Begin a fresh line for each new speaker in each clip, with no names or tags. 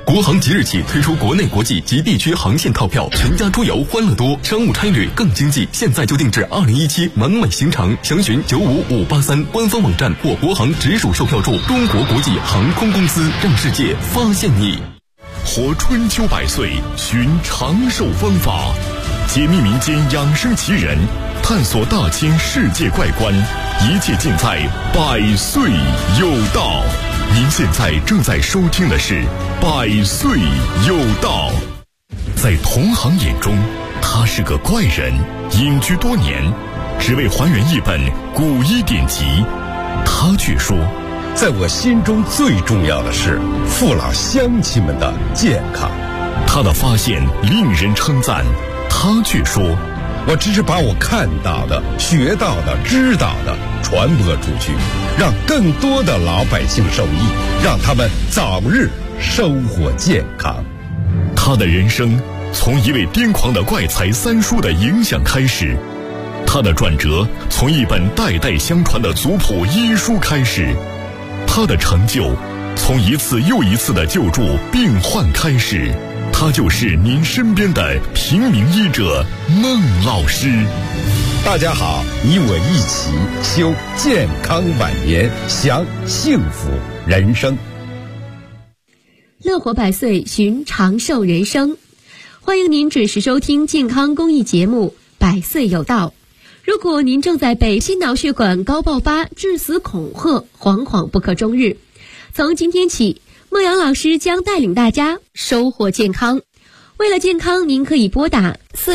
国航即日起推出国内国际及地区航线套票，全家出游欢乐多，商务差旅更经济。现在就定制2017满满行程，详询95583官方网站或国航直属售票处。中国国际航空公司，让世界发现你。
活春秋百岁，寻长寿方法，解密民间养生奇人，探索大千世界怪观，一切尽在百岁有道。您现在正在收听的是百岁有道。在同行眼中，他是个怪人，隐居多年，只为还原一本古医典籍。他却说，
在我心中最重要的是父老乡亲们的健康。
他的发现令人称赞，他却说，
我只是把我看到的、学到的、知道的传播出去，让更多的老百姓受益，让他们早日生活健康。
他的人生从一位癫狂的怪才三叔的影响开始，他的转折从一本代代相传的族谱医书开始，他的成就从一次又一次的救助病患开始。他就是您身边的平民医者孟老师。
大家好，你我一起修健康晚年，享幸福人生。
乐活百岁，寻长寿人生。欢迎您准时收听健康公益节目《百岁有道》。如果您正在被心脑血管高爆发、致死恐吓，惶惶不可终日，从今天起，孟阳老师将带领大家收获健康。为了健康，您可以拨打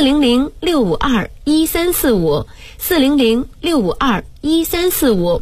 400-652-1345 400-652-1345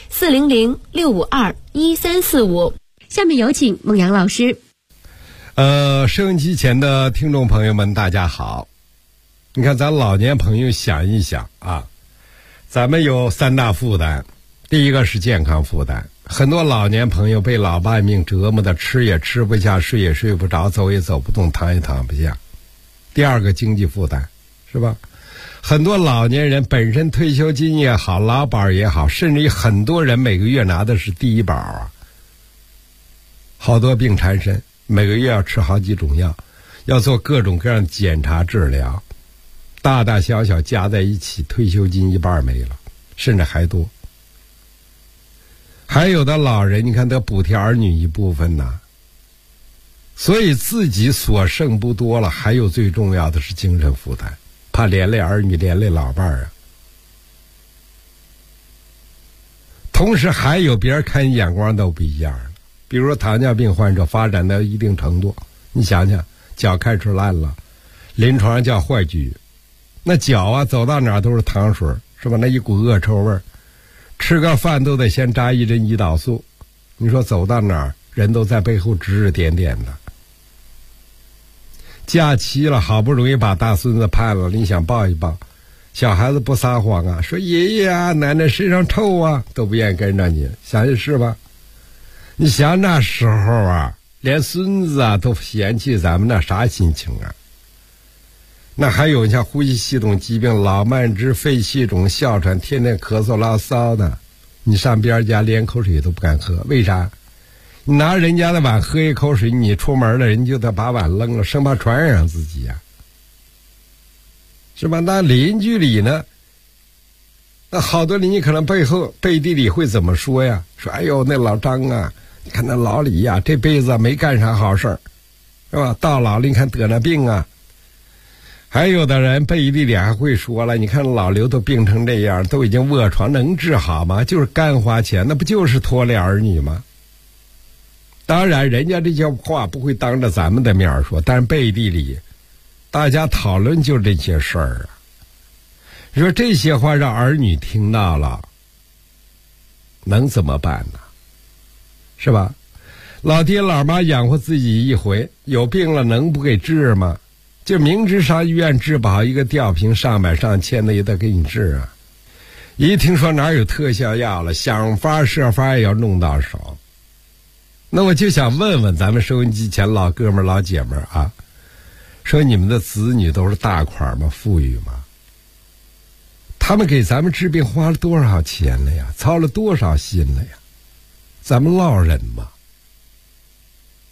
400-652-1345。下面有请孟阳老师。
收音机前的听众朋友们，大家好。你看，咱老年朋友想一想啊，咱们有三大负担。第一个是健康负担，很多老年朋友被老伴命折磨的，吃也吃不下，睡也睡不着，走也走不动，躺也躺不下。第二个经济负担，是吧？很多老年人本身退休金也好，劳保也好，甚至于很多人每个月拿的是低保啊，好多病缠身，每个月要吃好几种药，要做各种各样的检查治疗，大大小小加在一起，退休金一半没了，甚至还多。还有的老人，你看得补贴儿女一部分呢，所以自己所剩不多了。还有最重要的是精神负担，怕连累儿女，连累老伴儿啊。同时还有别人看眼光都不一样了，比如说糖尿病患者发展到一定程度，你想想，脚开始烂了，临床上叫坏疽，那脚啊走到哪都是糖水，是吧？那一股恶臭味儿。吃个饭都得先扎一针胰岛素，你说走到哪儿人都在背后指指点点的。假期了，好不容易把大孙子盼了，你想抱一抱，小孩子不撒谎啊，说爷爷啊，奶奶身上臭啊，都不愿意跟着你，想想是吧？你想那时候啊，连孙子啊都嫌弃咱们，那啥心情啊？那还有像呼吸系统疾病、老慢支、肺气肿、哮喘，天天咳嗽拉骚的，你上别人家连口水都不敢喝，为啥？你拿人家的碗喝一口水，你出门了，人就得把碗扔了，生怕传染自己呀，是吧？那邻居里呢，那好多邻居可能背地里会怎么说呀？说哎呦，那老张啊，你看那老李呀，这辈子没干啥好事儿，是吧？到老了你看得那病啊。还有的人背地里还会说了，你看老刘都病成这样，都已经卧床，能治好吗？就是干花钱，那不就是拖累儿女吗？当然人家这些话不会当着咱们的面说，但是背地里大家讨论就这些事儿啊。你说这些话让儿女听到了，能怎么办呢？是吧？老爹老妈养活自己一回，有病了能不给治吗？就明知上医院治不好，一个吊瓶上百上千的也得给你治啊。一听说哪有特效药了，想法设法也要弄到手。那我就想问问咱们收音机前老哥们老姐们啊，说你们的子女都是大款吗？富裕吗？他们给咱们治病花了多少钱了呀？操了多少心了呀？咱们落忍吗？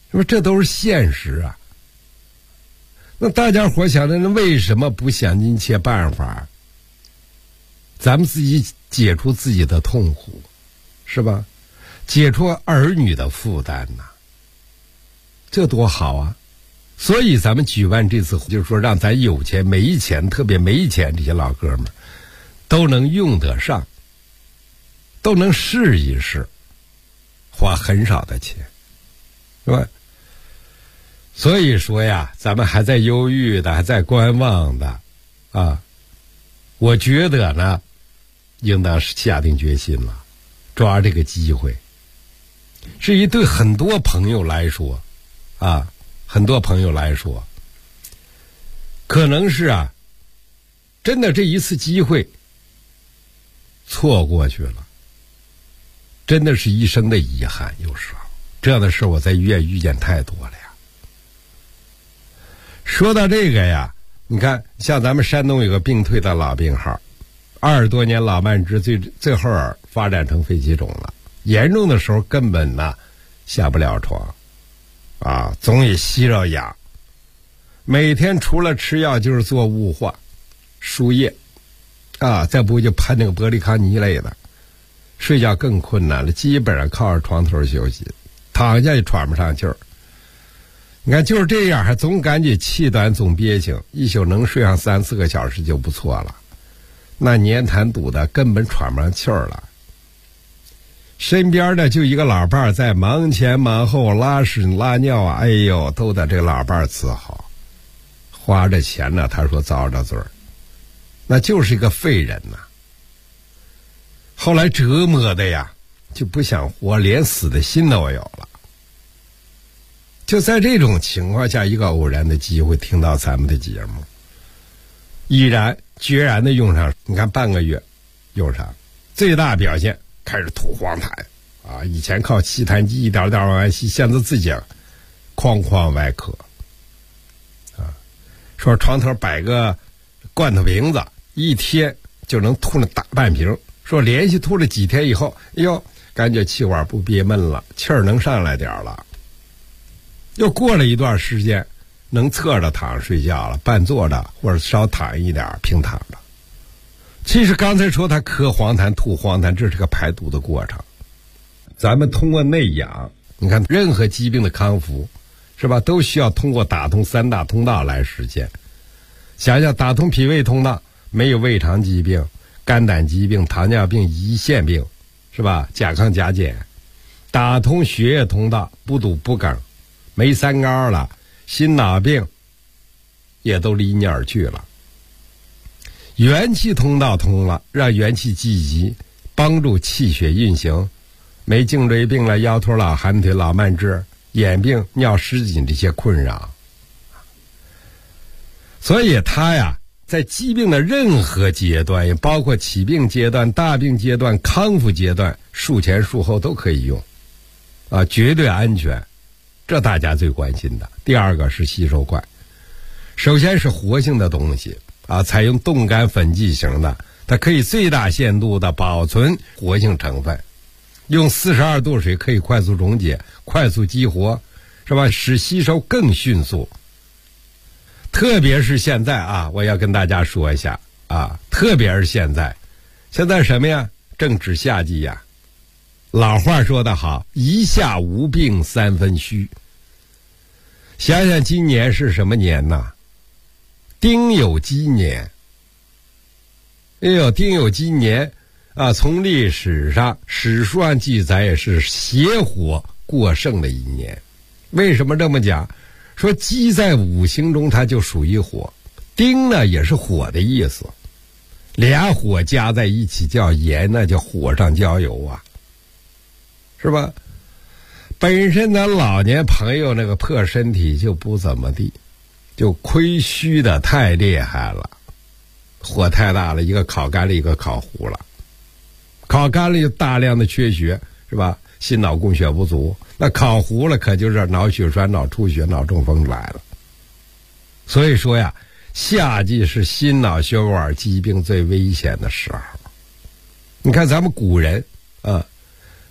说这都是现实啊。那大家伙想着，为什么不想尽一切办法，咱们自己解除自己的痛苦，是吧？解除儿女的负担呐，这多好啊！所以咱们举办这次，就是说让咱有钱没钱，特别没钱这些老哥们都能用得上，都能试一试，花很少的钱，是吧？所以说呀，咱们还在犹豫的，还在观望的，啊，我觉得呢，应当是下定决心了，抓这个机会。至于对很多朋友来说，啊，很多朋友来说，可能是啊，真的这一次机会错过去了，真的是一生的遗憾。有时候这样的事我在医院遇见太多了呀。说到这个呀，你看像咱们山东有个病退的老病号，20多年老慢支最后发展成肺气肿了，严重的时候根本呢下不了床啊，总也吸着氧，每天除了吃药就是做雾化输液啊，再不就喷那个玻璃康尼类的，睡觉更困难了，基本上靠着床头休息，躺下也喘不上气儿。你看就是这样，还总感觉气短总憋情，一宿能睡上3-4个小时就不错了，那黏痰堵的根本喘不上气儿了。身边的就一个老伴儿在忙前忙后拉屎拉尿啊，哎呦，都得这个老伴儿伺候，花着钱呢，他说遭着罪儿，那就是一个废人呐。后来折磨的呀，就不想活，连死的心都有了。就在这种情况下，一个偶然的机会听到咱们的节目，毅然决然的用上，你看半个月用上，最大表现开始吐黄痰啊！以前靠吸痰机一点点往外吸，现在自己哐哐外咳啊！说床头摆个罐头瓶子，一天就能吐了大半瓶。说连续吐了几天以后，哎呦，感觉气管不憋闷了，气儿能上来点了。又过了一段时间，能侧着躺睡觉了，半坐着或者稍躺一点，平躺着。其实刚才说他咳黄痰吐黄痰，这是个排毒的过程。咱们通过内养，你看任何疾病的康复，是吧，都需要通过打通3大通道来实现。想想打通脾胃通道，没有胃肠疾病、肝胆疾病、糖尿病、胰腺病，是吧，甲亢甲减。打通血液通道，不堵不梗，没三高了，心脑病也都离你而去了。元气通道通了，让元气积极，帮助气血运行，没颈椎病了、腰腿老、寒腿老、慢支、眼病、尿失禁这些困扰。所以他呀，在疾病的任何阶段，也包括起病阶段、大病阶段、康复阶段，术前术后都可以用啊，绝对安全，这大家最关心的。第二个是吸收快，首先是活性的东西啊，采用冻干粉剂型的，它可以最大限度的保存活性成分，用42度水可以快速溶解、快速激活，是吧？使吸收更迅速。特别是现在啊，我要跟大家说一下啊，特别是现在什么呀？正值夏季呀。老话说得好，一夏无病三分虚。想想今年是什么年呐？丁酉鸡年。哎呦，丁酉鸡年啊，从历史上史书上记载也是邪火过盛的一年。为什么这么讲？说鸡在五行中它就属于火，丁呢也是火的意思，俩火加在一起叫炎，那叫火上浇油啊，是吧？本身咱老年朋友那个破身体就不怎么地，就亏虚的太厉害了，火太大了，一个烤干了，一个烤糊了，烤干了就大量的缺血，是吧？心脑供血不足，那烤糊了可就是脑血栓、脑出血、脑中风来了。所以说呀，夏季是心脑血管疾病最危险的时候。你看咱们古人啊，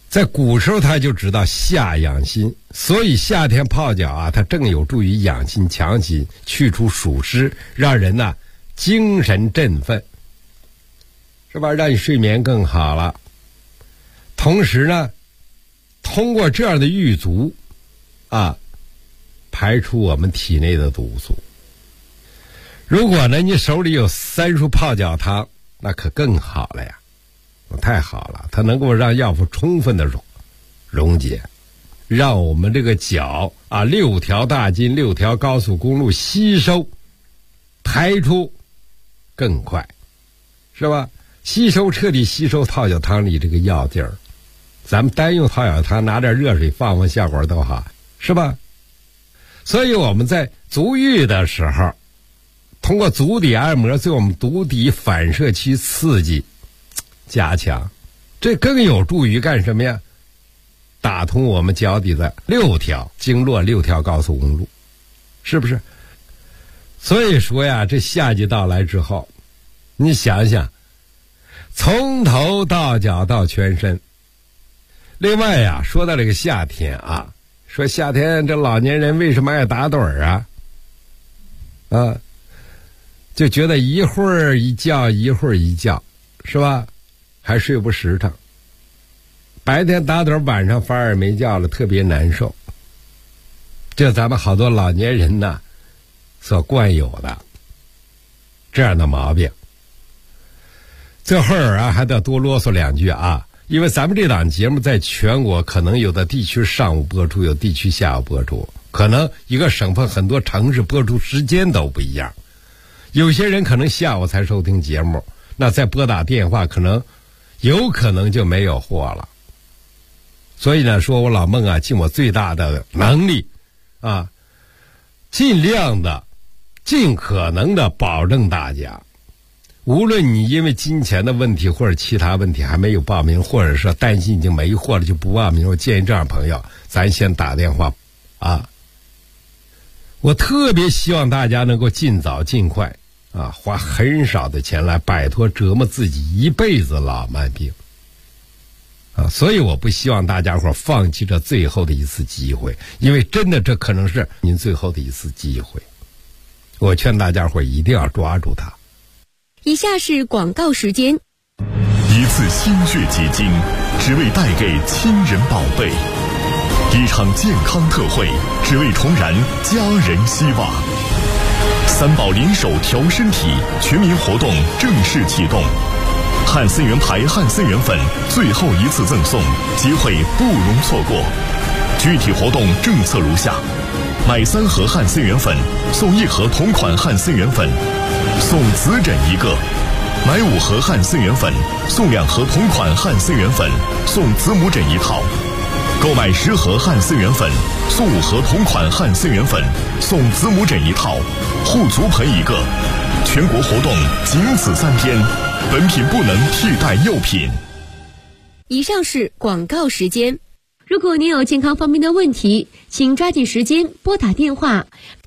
在古时候他就知道夏养心，所以夏天泡脚啊，它正有助于养心强心，去除暑湿，让人呢精神振奋，是吧？让你睡眠更好了。同时呢，通过这样的浴足啊，排出我们体内的毒素。如果呢你手里有3束泡脚汤，那可更好了呀，太好了，它能够让药物充分的溶解，让我们这个脚啊6条大筋6条高速公路吸收排出更快，是吧？彻底吸收泡脚汤里这个药劲儿。咱们单用泡脚汤拿点热水放效果都好，是吧？所以我们在足浴的时候，通过足底按摩对我们足底反射区刺激加强，这更有助于干什么呀？打通我们脚底的6条经络6条高速公路，是不是？所以说呀，这夏季到来之后，你想想，从头到脚到全身。另外呀，说到这个夏天啊，说夏天这老年人为什么爱打盹儿啊？就觉得一会儿一觉一会儿一觉，是吧？还睡不实诚，白天打盹，晚上反而没觉了，特别难受。这咱们好多老年人呢所惯有的这样的毛病。最后啊，还得多啰嗦2句啊，因为咱们这档节目在全国可能有的地区上午播出，有地区下午播出，可能一个省份很多城市播出时间都不一样。有些人可能下午才收听节目，那再拨打电话有可能就没有货了。所以呢，说我老孟啊，尽我最大的能力啊，尽可能的保证大家，无论你因为金钱的问题或者其他问题还没有报名，或者是担心已经没货了就不报名，我建议这样朋友咱先打电话啊。我特别希望大家能够尽早尽快啊，花很少的钱来摆脱折磨自己一辈子老慢病啊，所以我不希望大家伙放弃这最后的一次机会，因为真的这可能是您最后的一次机会，我劝大家伙一定要抓住它。
以下是广告时间。
一次心血结晶，只为带给亲人宝贝；一场健康特惠，只为重燃家人希望。3宝联手调身体全民活动正式启动，汉森源牌汉森源粉最后一次赠送，机会不容错过。具体活动政策如下：买3盒汉森源粉送1盒同款汉森源粉，送紫枕1个；买5盒汉森源粉送2盒同款汉森源粉，送子母枕1套；购买10盒汉森源粉送5盒同款汉森源粉，送子母枕1套，护足盆1个。全国活动仅此3天，本品不能替代药品。
以上是广告时间。如果您有健康方面的问题，请抓紧时间拨打电话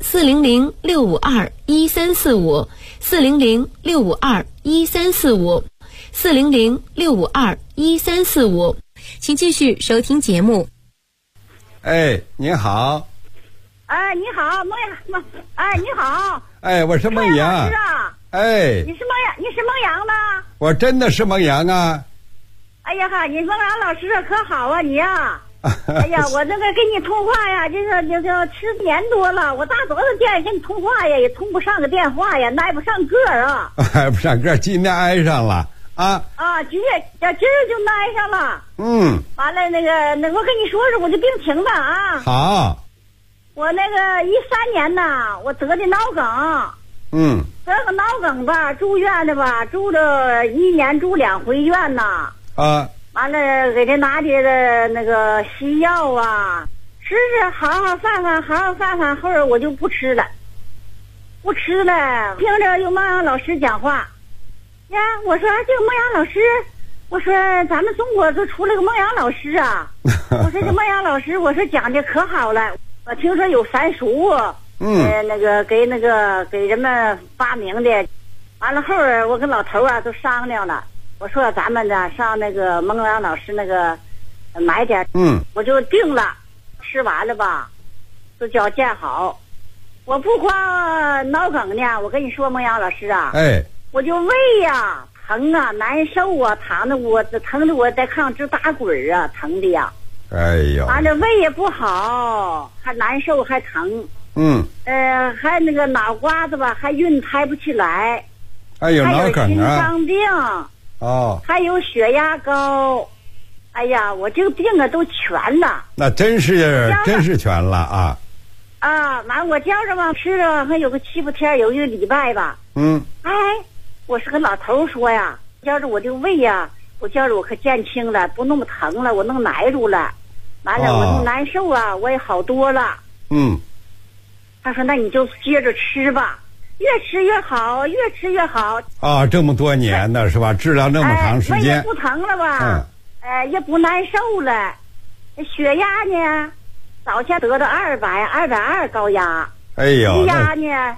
400-652-1345 400-652-1345 400-652-1345。请继续收听节目。
哎，您好。
哎，你好，孟阳，哎，你好。
哎，我是孟阳。
是啊。
哎。
你是孟阳吗？
我真的是孟阳啊。
哎呀哈，你孟阳老师可好啊你呀。哎呀，我这个跟你通话呀，这10年多了，我大多少遍跟你通话呀，也通不上个电话呀，挨不上个啊。
挨不上个，今天挨上了啊。
啊，今儿就挨上了。
嗯。
完了那个我跟你说说我这病情吧啊。
好。
我那个13年呐，我得的脑梗。
嗯。
得个脑梗吧，住院的吧，住了1年，住2回院呐。
啊。
完了，给他拿的那个西药啊，吃好好饭，后来我就不吃了，听着有孟阳老师讲话，呀，我说这个孟阳老师，我说咱们中国都出了个孟阳老师啊，我说这孟阳老师，我说讲的可好了，我听说有三熟，那个给人们发明的，完了后来我跟老头啊都商量了。我说咱们呢上那个孟阳老师那个买点，我就定了，吃完了吧，就叫见好。我不光脑梗呢，我跟你说，孟阳老师啊，我就胃呀疼啊，难受啊，疼的我在炕上直打滚啊，疼的呀。
哎呦，
完了胃也不好，还难受还疼。还那个脑瓜子吧，还晕抬不起来。
还有脑梗啊，
还有心脏病。
哦，
还有血压高。哎呀，我这个病啊都全了。
那真是全了啊。
完我觉着吧，吃了还有个7、8天，有1个礼拜吧。我是跟老头说呀，觉着我这个胃呀，我觉着我可减轻了，不那么疼了，我能耐住了。完了，我那难受啊，我也好多了。他说：“那你就接着吃吧，越吃越好，越吃越好。”
这么多年的是吧？治疗那么长时间，
也不疼了吧？也不难受了。血压呢，早前得到200、220高压。
哎呦，
低压呢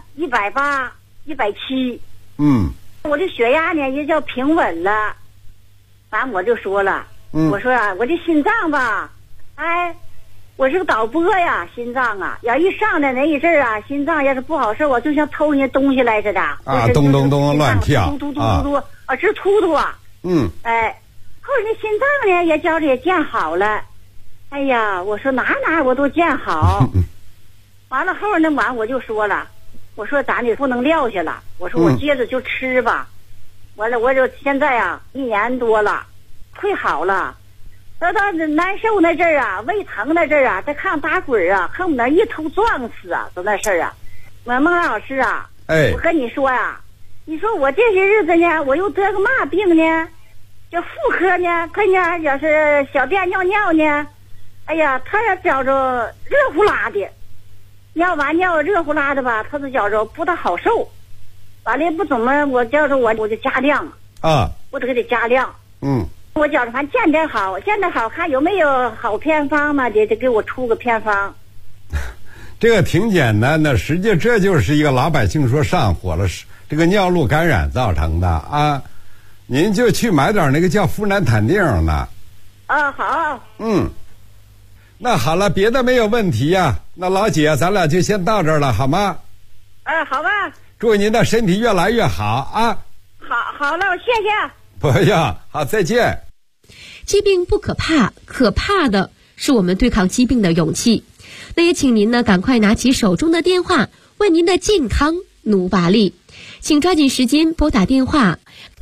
180、170。我这血压呢也叫平稳了。完我就说了，我说我这心脏吧，我是个导播呀，心脏啊，要一上来那一阵啊，心脏要是不好受啊，就像偷人家东西来似的
咚咚咚乱跳，
嘟嘟嘟嘟嘟直突突啊。后来心脏呢也觉着也见好了。哎呀，我说哪我都见好。完了后呢，我就说了，我说咱也不能撂下了，我说我接着就吃吧。完了我就现在啊1年多了，快好了。到难受那阵儿啊，胃疼那阵儿啊，在炕打滚啊，恨不得一头撞死啊，都那事儿啊。孟老师啊，我跟你说呀，你说我这些日子呢，我又得个嘛病呢？这妇科呢，看见要是小便尿呢，哎呀，他也觉着热乎拉的，尿完尿热乎拉的吧，他就觉着不大好受。完了也不怎么，我觉着我就加量我得给他加量。我觉着反正见点好，看有没有好偏方嘛，得给我出个偏方。
这个挺简单的，实际这就是一个老百姓说上火了，这个尿路感染造成的啊。您就去买点那个叫呋喃坦定的。
好。
那好了，别的没有问题呀。那老姐，咱俩就先到这儿了，好吗？
好吧。
祝您的身体越来越好啊。
好了，谢谢。
不要，好，再见。
疾病不可怕，可怕的是我们对抗疾病的勇气。那也请您呢赶快拿起手中的电话，为您的健康努把力。请抓紧时间拨打电话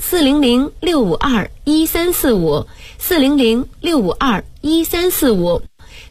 400-652-1345 400-652-1345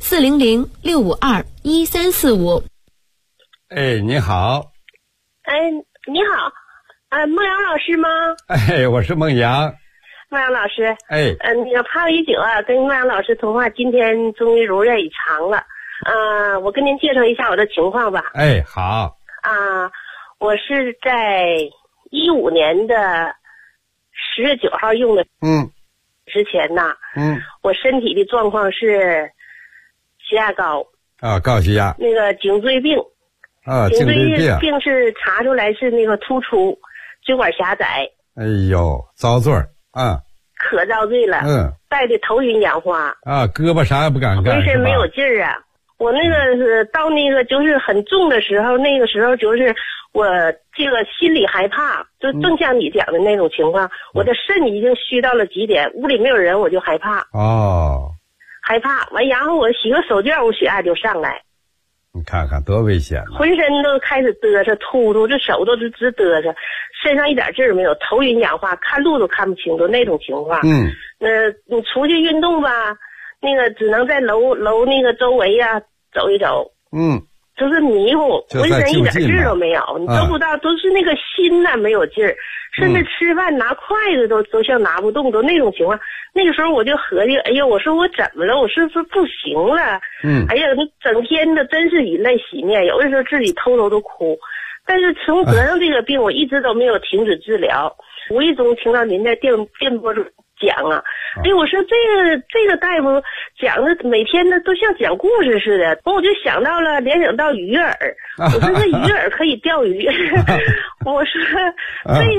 400-652-1345。
你好。
你好。孟阳老师吗？
我是孟阳。
孟阳老师。那个怕了已久啊，跟孟阳老师通话，今天终于如愿以偿了。我跟您介绍一下我的情况吧。
好。
我是在15年的10月9号用的。之前呢，我身体的状况是血压高。
高血压。
那个颈椎病。
颈椎
病是查出来是那个突出。椎管狭窄。
哎呦，遭罪
可遭罪了。带的头晕眼花。
胳膊啥也不敢干，
浑身没有劲儿啊。我那个是到那个就是很重的时候，那个时候就是我这个心里害怕，就正像你讲的那种情况，我的肾已经虚到了极点，屋里没有人我就害怕。害怕完，然后我洗个手绢，我血压就上来。
你看看多危险！
浑身都开始嘚瑟，突突，这手都是直嘚瑟，身上一点劲儿没有，头晕眼花，看路都看不清，都那种情况。你出去运动吧，那个只能在楼那个周围呀走一走。就是迷糊，浑身一点劲儿都没有，你都不知道，都是那个心呐没有劲儿，甚至吃饭拿筷子都像拿不动，都那种情况。那个时候我就合计，哎呀，我说我怎么了？我是不是不行了？哎呀，你整天的真是以泪洗面，有的时候自己偷偷都哭。但是从得上这个病，我一直都没有停止治疗。无意中听到您在电波中讲啊，哎，我说这个大夫讲的每天的都像讲故事似的，我就想到了联想到鱼饵，我说这鱼饵可以钓鱼，我说这个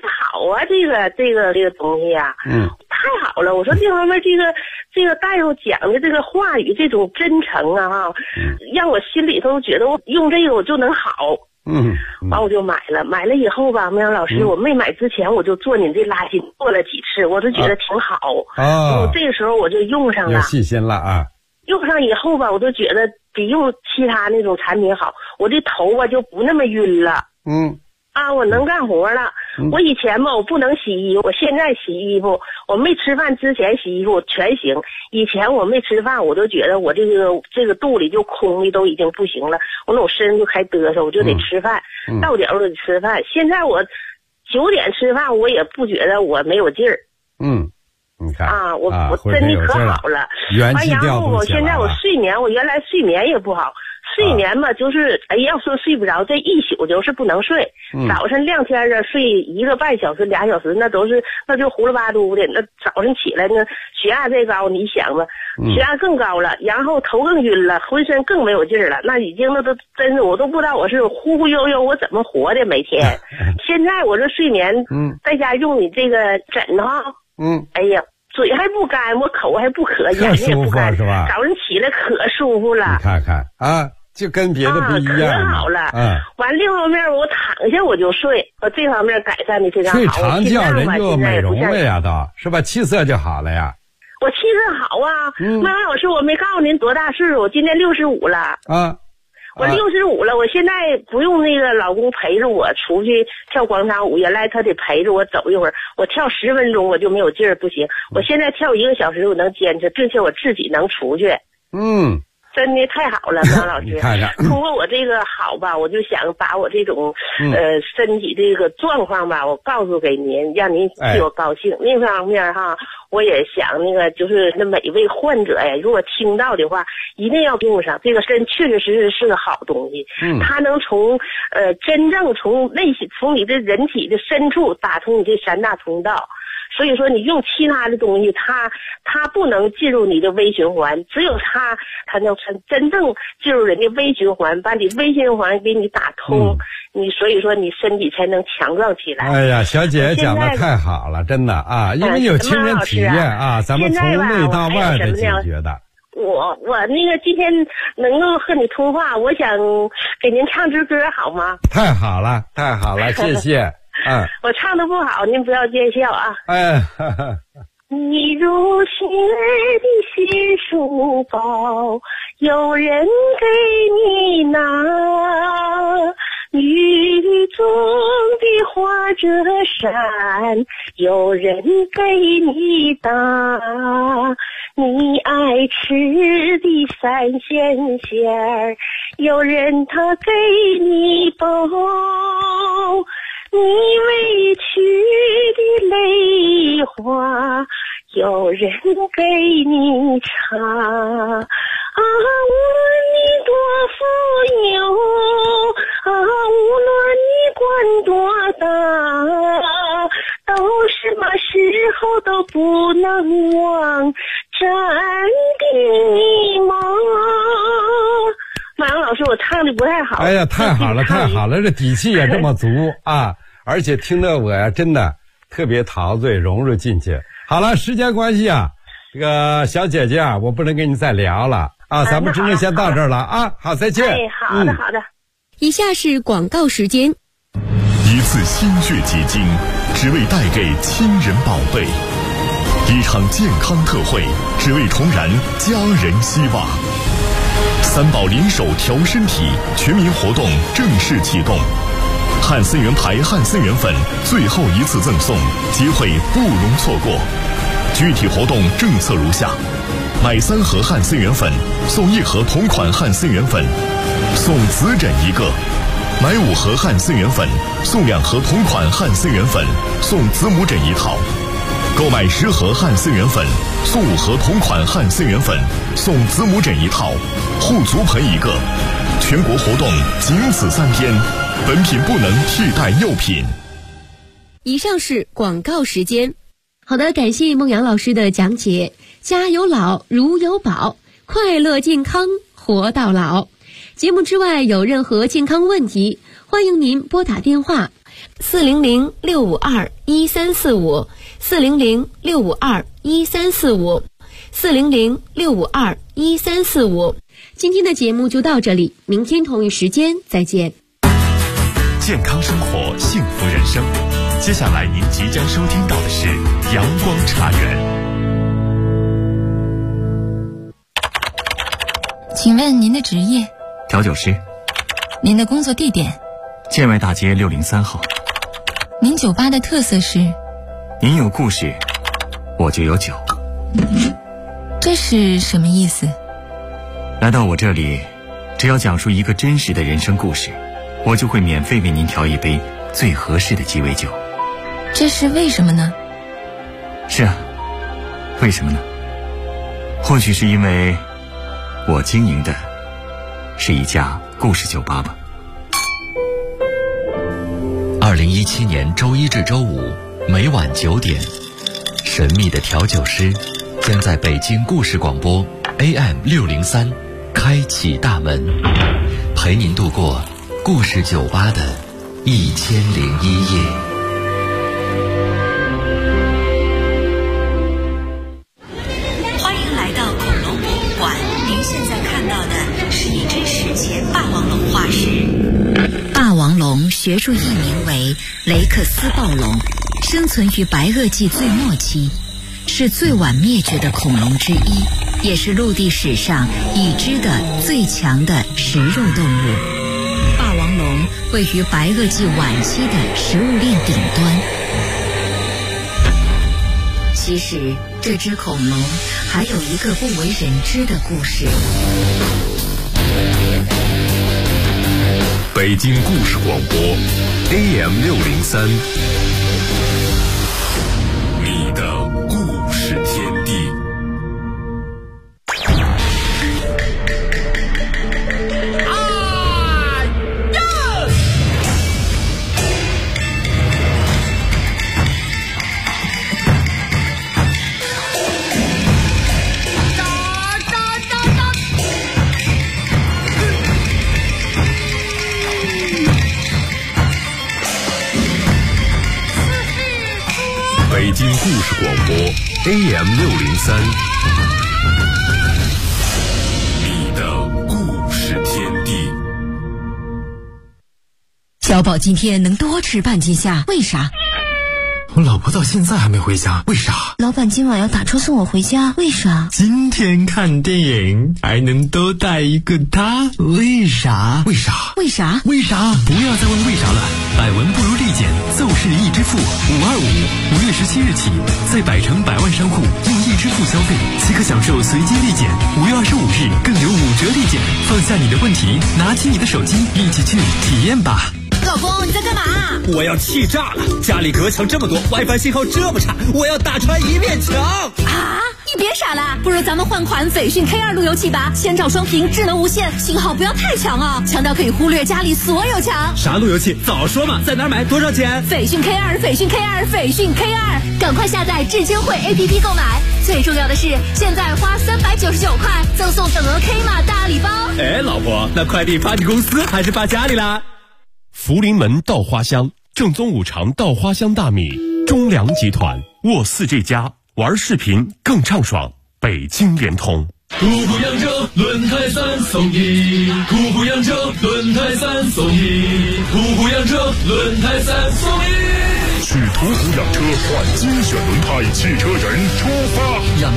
好啊，这个东西啊，太好了。我说这方面这个大夫讲的这个话语这种真诚啊，让我心里头觉得我用这个我就能好。完我就买了以后吧，牧羊老师，我没买之前我就做您这拉筋做了几次，我都觉得挺好。我这个时候我就用上了，
有信心了啊。
用上以后吧，我都觉得比用其他那种产品好，我这头吧就不那么晕了。我能干活了。我以前吧，我不能洗衣服，我现在洗衣服，我没吃饭之前洗衣服全行。以前我没吃饭，我都觉得我这个肚里就空的都已经不行了，我身上就开嘚瑟，我就得吃饭，到点我得吃饭。现在我9点吃饭，我也不觉得我没有劲儿。
你看
我真的可好了。然后我现在我睡眠，我原来睡眠也不好。睡眠嘛，就是要说睡不着，这一宿就是不能睡。早晨2天的睡1个半小时、2小时，那就胡了八嘟的。那早晨起来呢，血压再高，你想吧，血压更高了，然后头更晕了，浑身更没有劲儿了。那已经那都真是我都不知道我是忽忽悠悠我怎么活的每天。现在我这睡眠，在家用你这个枕头，哎呀。嘴还不干，我口还不渴，眼睛也不干，是吧？早上起来可舒服了。
你看看啊，就跟别的不一样。
可好了。完另一方面我躺下我就睡，我这方面改善的非常好。
睡长觉人就美容了呀，都是吧？气色就好了呀。
我气色好啊。麦王老师，我没告诉您多大岁数，我今年65了。我65了，我现在不用那个老公陪着我出去跳广场舞，原来他得陪着我走一会儿，我跳10分钟我就没有劲儿，不行。我现在跳1个小时我能坚持，并且我自己能出去。真的太好了，张老师。
看看
通过我这个好吧，我就想把我这种身体这个状况吧，我告诉给您，让您替我高兴。另一方面哈，我也想那个就是那每位患者呀，如果听到的话，一定要用上。这个针确确实实是个好东西，它能从真正从内心从你的人体的深处打通你这3大通道。所以说你用其他的东西，它不能进入你的微循环，只有它能真正进入人的微循环，把你微循环给你打通，你所以说你身体才能强壮起来。
哎呀，小姐讲的太好了，真的啊，因为有亲人体验啊，咱们从内到外的解决的。
我那个今天能够和你通话，我想给您唱支歌好吗？
太好了，太好了，谢谢。
我唱的不好，您不要见笑啊。你如雪的新书包，有人给你拿；雨中的花折扇，有人给你打。你爱吃的三鲜馅，有人他给你包。你委屈的泪花，有人给你擦。无论你多富有，无论你官多大，都什么时候都不能忘真的你吗？马阳老师，我唱的不太好。
哎呀，太好了，太好了，这底气也这么足啊！而且听得我呀，真的特别陶醉，融入进去。好了，时间关系啊，这个小姐姐啊，我不能跟你再聊了啊，咱们真正先到这儿了啊。好，再见。
好的，好的。
以下是广告时间。
一次心血结晶，只为带给亲人宝贝；一场健康特惠，只为重燃家人希望。3宝联手调身体全民活动正式启动，汉森源牌汉森源粉最后一次赠送，机会不容错过。具体活动政策如下：买3盒汉森源粉送1盒同款汉森源粉，送子枕1个；买5盒汉森源粉送2盒同款汉森源粉，送子母枕1套；购买10盒汉森源粉送5盒同款汉森源粉，送子母枕1套，护足盆1个。全国活动仅此3天，本品不能替代药品。
以上是广告时间。好的，感谢孟阳老师的讲解。家有老，如有宝，快乐健康活到老。节目之外有任何健康问题，欢迎您拨打电话 ，400-652-1345，400-652-1345，400-652-1345。今天的节目就到这里，明天同一时间再见。
健康生活，幸福人生。接下来您即将收听到的是阳光茶园。
请问您的职业？
调酒师。
您的工作地点？
建外大街603号。
您酒吧的特色是？
您有故事，我就有酒。
这是什么意思？
来到我这里，只要讲述一个真实的人生故事，我就会免费为您调一杯最合适的鸡尾酒。
这是为什么呢？
是啊，为什么呢？或许是因为我经营的是一家故事酒吧吧。
2017年周一至周五每晚9点，神秘的调酒师将在北京故事广播 AM603 开启大门，陪您度过故事酒吧的1001夜。
欢迎来到恐龙博物馆，您现在看到的是一只史前霸王龙化石。霸王龙学术译名为雷克斯暴龙，生存于白垩纪最末期，是最晚灭绝的恐龙之一，也是陆地史上已知的最强的食肉动物。霸王龙位于白垩纪晚期的食物链顶端。其实这只恐龙还有一个不为人知的故事。
北京故事广播 AM603，你的故事天地。北京故事广播 AM603，你的故事天地。
小宝今天能多吃半斤虾，为啥？
我老婆到现在还没回家，为啥？
老板今晚要打车送我回家，为啥？
今天看电影还能多带一个他，为啥？为啥？
为啥？
为啥？不要再问为啥了，百闻不如立减，奏事易支付525，5月17日起，在百城百万商户用易支付消费，即可享受随机立减，5月25日更有5折立减。放下你的问题，拿起你的手机，一起去体验吧。
老公，你在干嘛？
我要气炸了！家里隔墙这么多 ，WiFi 信号这么差，我要打穿一面墙！
啊！你别傻了，不如咱们换款斐讯 K2 路由器吧，先找双屏，智能无线，信号不要太强啊，强到可以忽略家里所有墙。
啥路由器？早说嘛！在哪儿买？多少钱？
斐讯 K2，斐讯 K2，斐讯 K2，赶快下载智金汇 APP 购买。最重要的是，现在花399块赠送等额 K 码大礼包。
哎，老婆，那快递发你公司还是发家里啦？
福临门稻花香，正宗五常稻花香大米，中粮集团，沃4G+，玩视频更畅爽，北京联通。
途虎养车轮胎3送1，途虎养车轮胎3送1，途虎养车轮胎3送1。
去途虎养车换精选轮胎，汽车人出发。